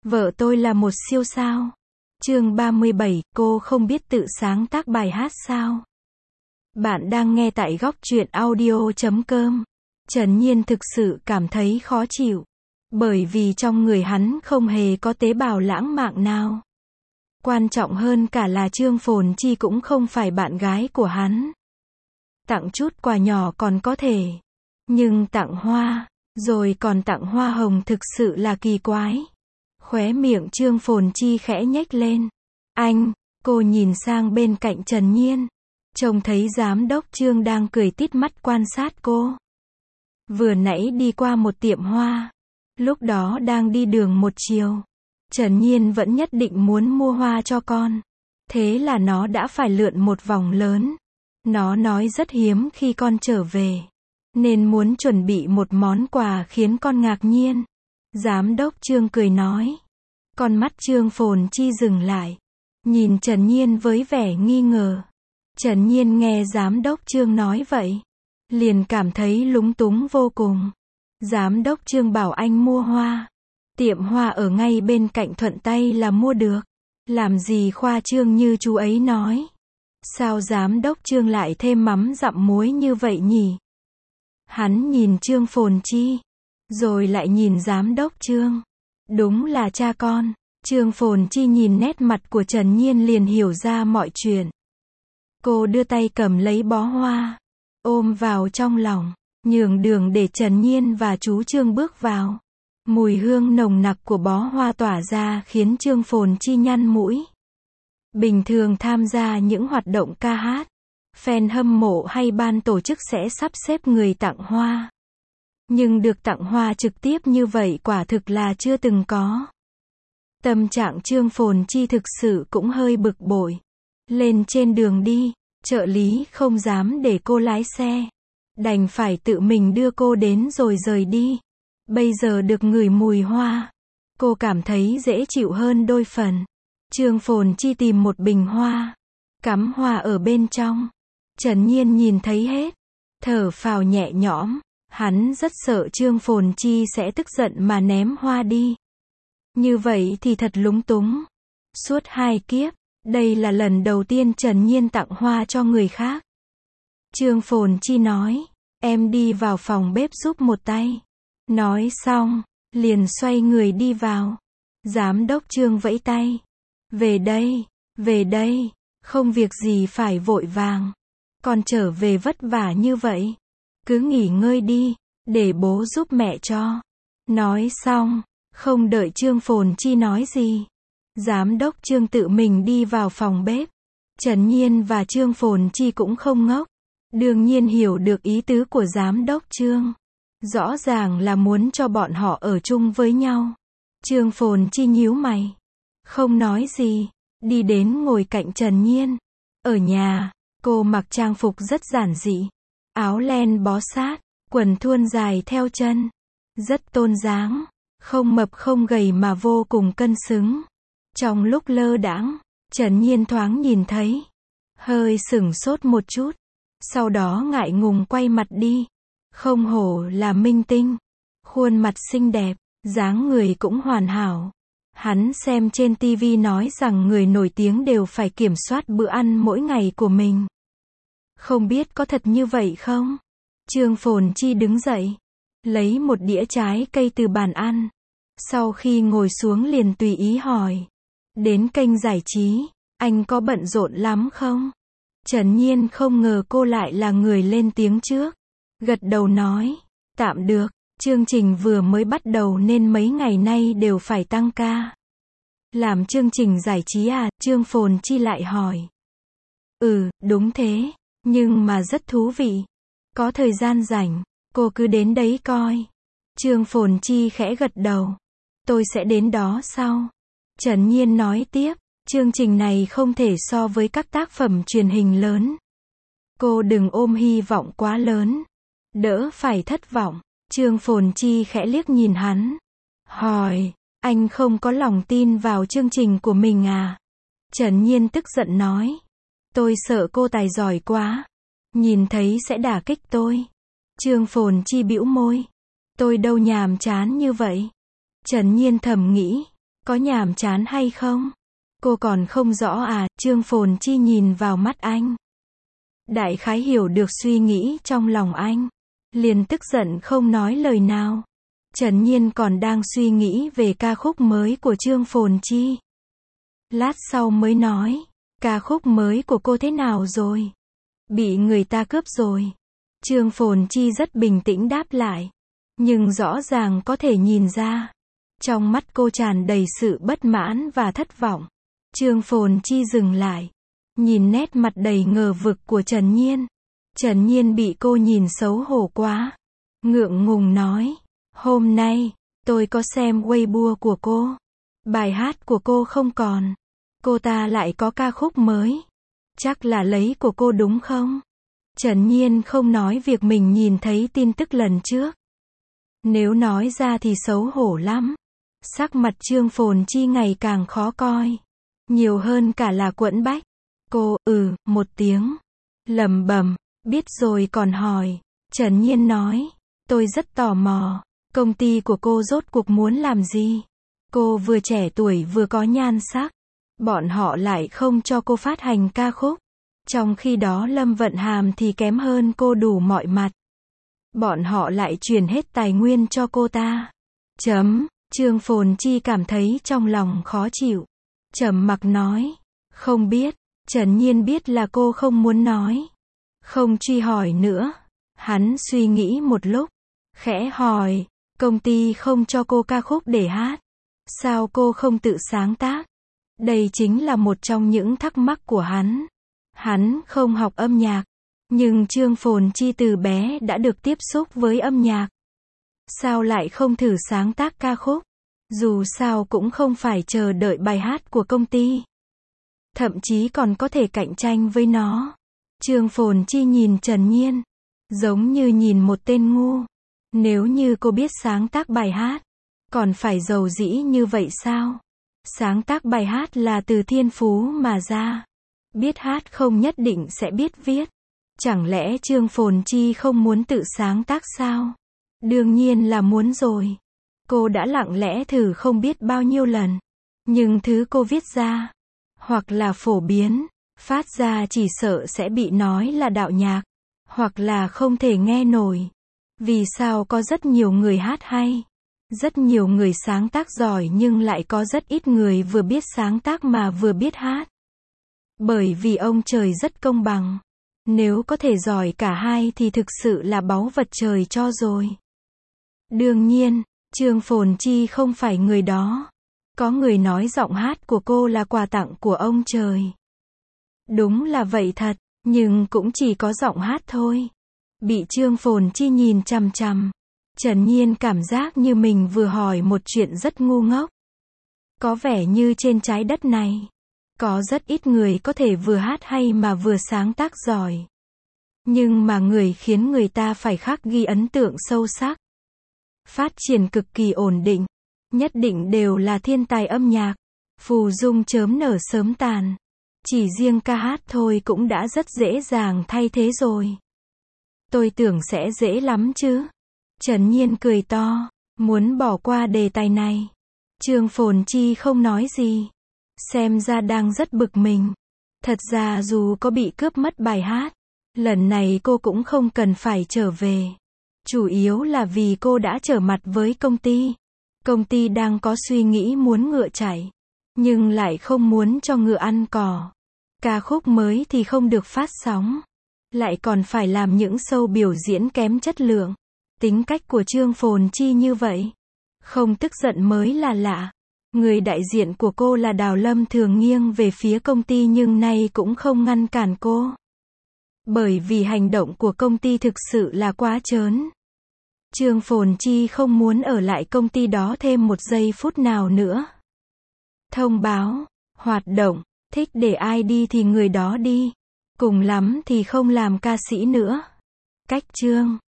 Vợ tôi là một siêu sao. Chương 37, cô không biết tự sáng tác bài hát sao? Bạn đang nghe tại góc truyện audio.com. Trần Nhiên thực sự cảm thấy khó chịu. Bởi vì trong người hắn không hề có tế bào lãng mạn nào. Quan trọng hơn cả là Trương Phồn Chi cũng không phải bạn gái của hắn. Tặng chút quà nhỏ còn có thể. Nhưng tặng hoa, rồi còn tặng hoa hồng thực sự là kỳ quái. Khóe miệng Trương Phồn Chi khẽ nhếch lên. Anh, cô nhìn sang bên cạnh Trần Nhiên. Trông thấy giám đốc Trương đang cười tít mắt quan sát cô. Vừa nãy đi qua một tiệm hoa. Lúc đó đang đi đường một chiều. Trần Nhiên vẫn nhất định muốn mua hoa cho con. Thế là nó đã phải lượn một vòng lớn. Nó nói rất hiếm khi con trở về. Nên muốn chuẩn bị một món quà khiến con ngạc nhiên. Giám đốc Trương cười nói. Con mắt Trương Phồn Chi dừng lại. Nhìn Trần Nhiên với vẻ nghi ngờ. Trần Nhiên nghe giám đốc Trương nói vậy. Liền cảm thấy lúng túng vô cùng. Giám đốc Trương bảo anh mua hoa. Tiệm hoa ở ngay bên cạnh thuận tay là mua được. Làm gì khoa trương như chú ấy nói. Sao giám đốc Trương lại thêm mắm dặm muối như vậy nhỉ? Hắn nhìn Trương Phồn Chi. Rồi lại nhìn giám đốc Trương. Đúng là cha con. Trương Phồn Chi nhìn nét mặt của Trần Nhiên liền hiểu ra mọi chuyện. Cô đưa tay cầm lấy bó hoa. Ôm vào trong lòng. Nhường đường để Trần Nhiên và chú Trương bước vào. Mùi hương nồng nặc của bó hoa tỏa ra khiến Trương Phồn Chi nhăn mũi. Bình thường tham gia những hoạt động ca hát, fan hâm mộ hay ban tổ chức sẽ sắp xếp người tặng hoa. Nhưng được tặng hoa trực tiếp như vậy quả thực là chưa từng có. Tâm trạng Trương Phồn Chi thực sự cũng hơi bực bội. Lên trên đường đi, trợ lý không dám để cô lái xe. Đành phải tự mình đưa cô đến rồi rời đi. Bây giờ được ngửi mùi hoa. Cô cảm thấy dễ chịu hơn đôi phần. Trương Phồn Chi tìm một bình hoa. Cắm hoa ở bên trong. Trần Nhiên nhìn thấy hết. Thở phào nhẹ nhõm. Hắn rất sợ Trương Phồn Chi sẽ tức giận mà ném hoa đi. Như vậy thì thật lúng túng. Suốt 2 kiếp, đây là lần đầu tiên Trần Nhiên tặng hoa cho người khác. Trương Phồn Chi nói, em đi vào phòng bếp giúp một tay. Nói xong, liền xoay người đi vào. Giám đốc Trương vẫy tay. Về đây, không việc gì phải vội vàng. Con trở về vất vả như vậy. Cứ nghỉ ngơi đi, để bố giúp mẹ cho. Nói xong, không đợi Trương Phồn Chi nói gì. Giám đốc Trương tự mình đi vào phòng bếp. Trần Nhiên và Trương Phồn Chi cũng không ngốc. Đương nhiên hiểu được ý tứ của giám đốc Trương. Rõ ràng là muốn cho bọn họ ở chung với nhau. Trương Phồn Chi nhíu mày. Không nói gì. Đi đến ngồi cạnh Trần Nhiên. Ở nhà, cô mặc trang phục rất giản dị. Áo len bó sát, quần thun dài theo chân. Rất tôn dáng. Không mập không gầy mà vô cùng cân xứng. Trong lúc lơ đãng, Trần Nhiên thoáng nhìn thấy. Hơi sửng sốt một chút. Sau đó ngại ngùng quay mặt đi. Không hổ là minh tinh. Khuôn mặt xinh đẹp, dáng người cũng hoàn hảo. Hắn xem trên TV nói rằng người nổi tiếng đều phải kiểm soát bữa ăn mỗi ngày của mình. Không biết có thật như vậy không? Trương Phồn Chi đứng dậy. Lấy một đĩa trái cây từ bàn ăn. Sau khi ngồi xuống liền tùy ý hỏi. Đến kênh giải trí, anh có bận rộn lắm không? Trần Nhiên không ngờ cô lại là người lên tiếng trước. Gật đầu nói, tạm được, chương trình vừa mới bắt đầu nên mấy ngày nay đều phải tăng ca. Làm chương trình giải trí à? Trương Phồn Chi lại hỏi. Đúng thế, nhưng mà rất thú vị. Có thời gian rảnh, cô cứ đến đấy coi. Trương Phồn Chi khẽ gật đầu. Tôi sẽ đến đó sau. Trần Nhiên nói tiếp, chương trình này không thể so với các tác phẩm truyền hình lớn. Cô đừng ôm hy vọng quá lớn. Đỡ phải thất vọng. Trương Phồn Chi khẽ liếc nhìn hắn. Hỏi, anh không có lòng tin vào chương trình của mình à? Trần Nhiên tức giận nói. Tôi sợ cô tài giỏi quá. Nhìn thấy sẽ đả kích tôi. Trương Phồn Chi bĩu môi. Tôi đâu nhàm chán như vậy. Trần Nhiên thầm nghĩ. Có nhàm chán hay không? Cô còn không rõ à? Trương Phồn Chi nhìn vào mắt anh. Đại khái hiểu được suy nghĩ trong lòng anh. Liền tức giận không nói lời nào. Trần Nhiên còn đang suy nghĩ về ca khúc mới của Trương Phồn Chi. Lát sau mới nói, ca khúc mới của cô thế nào rồi? Bị người ta cướp rồi. Trương Phồn Chi rất bình tĩnh đáp lại. Nhưng rõ ràng có thể nhìn ra. Trong mắt cô tràn đầy sự bất mãn và thất vọng. Trương Phồn Chi dừng lại. Nhìn nét mặt đầy ngờ vực của Trần Nhiên. Trần Nhiên bị cô nhìn xấu hổ quá. Ngượng ngùng nói. Hôm nay, tôi có xem Weibo của cô. Bài hát của cô không còn. Cô ta lại có ca khúc mới. Chắc là lấy của cô đúng không? Trần Nhiên không nói việc mình nhìn thấy tin tức lần trước. Nếu nói ra thì xấu hổ lắm. Sắc mặt Trương Phồn Chi ngày càng khó coi. Nhiều hơn cả là quẫn bách. Cô, một tiếng. Lẩm bẩm, biết rồi còn hỏi. Trần Nhiên nói, tôi rất tò mò. Công ty của cô rốt cuộc muốn làm gì? Cô vừa trẻ tuổi vừa có nhan sắc. Bọn họ lại không cho cô phát hành ca khúc. Trong khi đó Lâm Vận Hàm thì kém hơn cô đủ mọi mặt. Bọn họ lại truyền hết tài nguyên cho cô ta. Trương Phồn Chi cảm thấy trong lòng khó chịu. Trầm mặc nói. Không biết. Trần Nhiên biết là cô không muốn nói. Không truy hỏi nữa. Hắn suy nghĩ một lúc. Khẽ hỏi. Công ty không cho cô ca khúc để hát. Sao cô không tự sáng tác? Đây chính là một trong những thắc mắc của hắn. Hắn không học âm nhạc. Nhưng Trương Phồn Chi từ bé đã được tiếp xúc với âm nhạc. Sao lại không thử sáng tác ca khúc? Dù sao cũng không phải chờ đợi bài hát của công ty. Thậm chí còn có thể cạnh tranh với nó. Trương Phồn Chi nhìn Trần Nhiên. Giống như nhìn một tên ngu. Nếu như cô biết sáng tác bài hát. Còn phải giàu dĩ như vậy sao? Sáng tác bài hát là từ thiên phú mà ra. Biết hát không nhất định sẽ biết viết. Chẳng lẽ Trương Phồn Chi không muốn tự sáng tác sao? Đương nhiên là muốn rồi. Cô đã lặng lẽ thử không biết bao nhiêu lần. Nhưng thứ cô viết ra, hoặc là phổ biến, phát ra chỉ sợ sẽ bị nói là đạo nhạc, hoặc là không thể nghe nổi. Vì sao có rất nhiều người hát hay? Rất nhiều người sáng tác giỏi nhưng lại có rất ít người vừa biết sáng tác mà vừa biết hát. Bởi vì ông trời rất công bằng. Nếu có thể giỏi cả hai thì thực sự là báu vật trời cho rồi. Đương nhiên, Trương Phồn Chi không phải người đó. Có người nói giọng hát của cô là quà tặng của ông trời. Đúng là vậy thật, nhưng cũng chỉ có giọng hát thôi. Bị Trương Phồn Chi nhìn chằm chằm. Trần Nhiên cảm giác như mình vừa hỏi một chuyện rất ngu ngốc. Có vẻ như trên trái đất này, có rất ít người có thể vừa hát hay mà vừa sáng tác giỏi. Nhưng mà người khiến người ta phải khắc ghi ấn tượng sâu sắc. Phát triển cực kỳ ổn định. Nhất định đều là thiên tài âm nhạc. Phù dung chớm nở sớm tàn. Chỉ riêng ca hát thôi cũng đã rất dễ dàng thay thế rồi. Tôi tưởng sẽ dễ lắm chứ. Trần Nhiên cười to. Muốn bỏ qua đề tài này. Trương Phồn Chi không nói gì. Xem ra đang rất bực mình. Thật ra dù có bị cướp mất bài hát, lần này cô cũng không cần phải trở về. Chủ yếu là vì cô đã trở mặt với công ty. Công ty đang có suy nghĩ muốn ngựa chạy, nhưng lại không muốn cho ngựa ăn cỏ. Ca khúc mới thì không được phát sóng. Lại còn phải làm những show biểu diễn kém chất lượng. Tính cách của Trương Phồn Chi như vậy. Không tức giận mới là lạ. Người đại diện của cô là Đào Lâm thường nghiêng về phía công ty nhưng nay cũng không ngăn cản cô. Bởi vì hành động của công ty thực sự là quá trớn. Trương Phồn Chi không muốn ở lại công ty đó thêm một giây phút nào nữa. Thông báo, hoạt động, thích để ai đi thì người đó đi. Cùng lắm thì không làm ca sĩ nữa. Cách Trương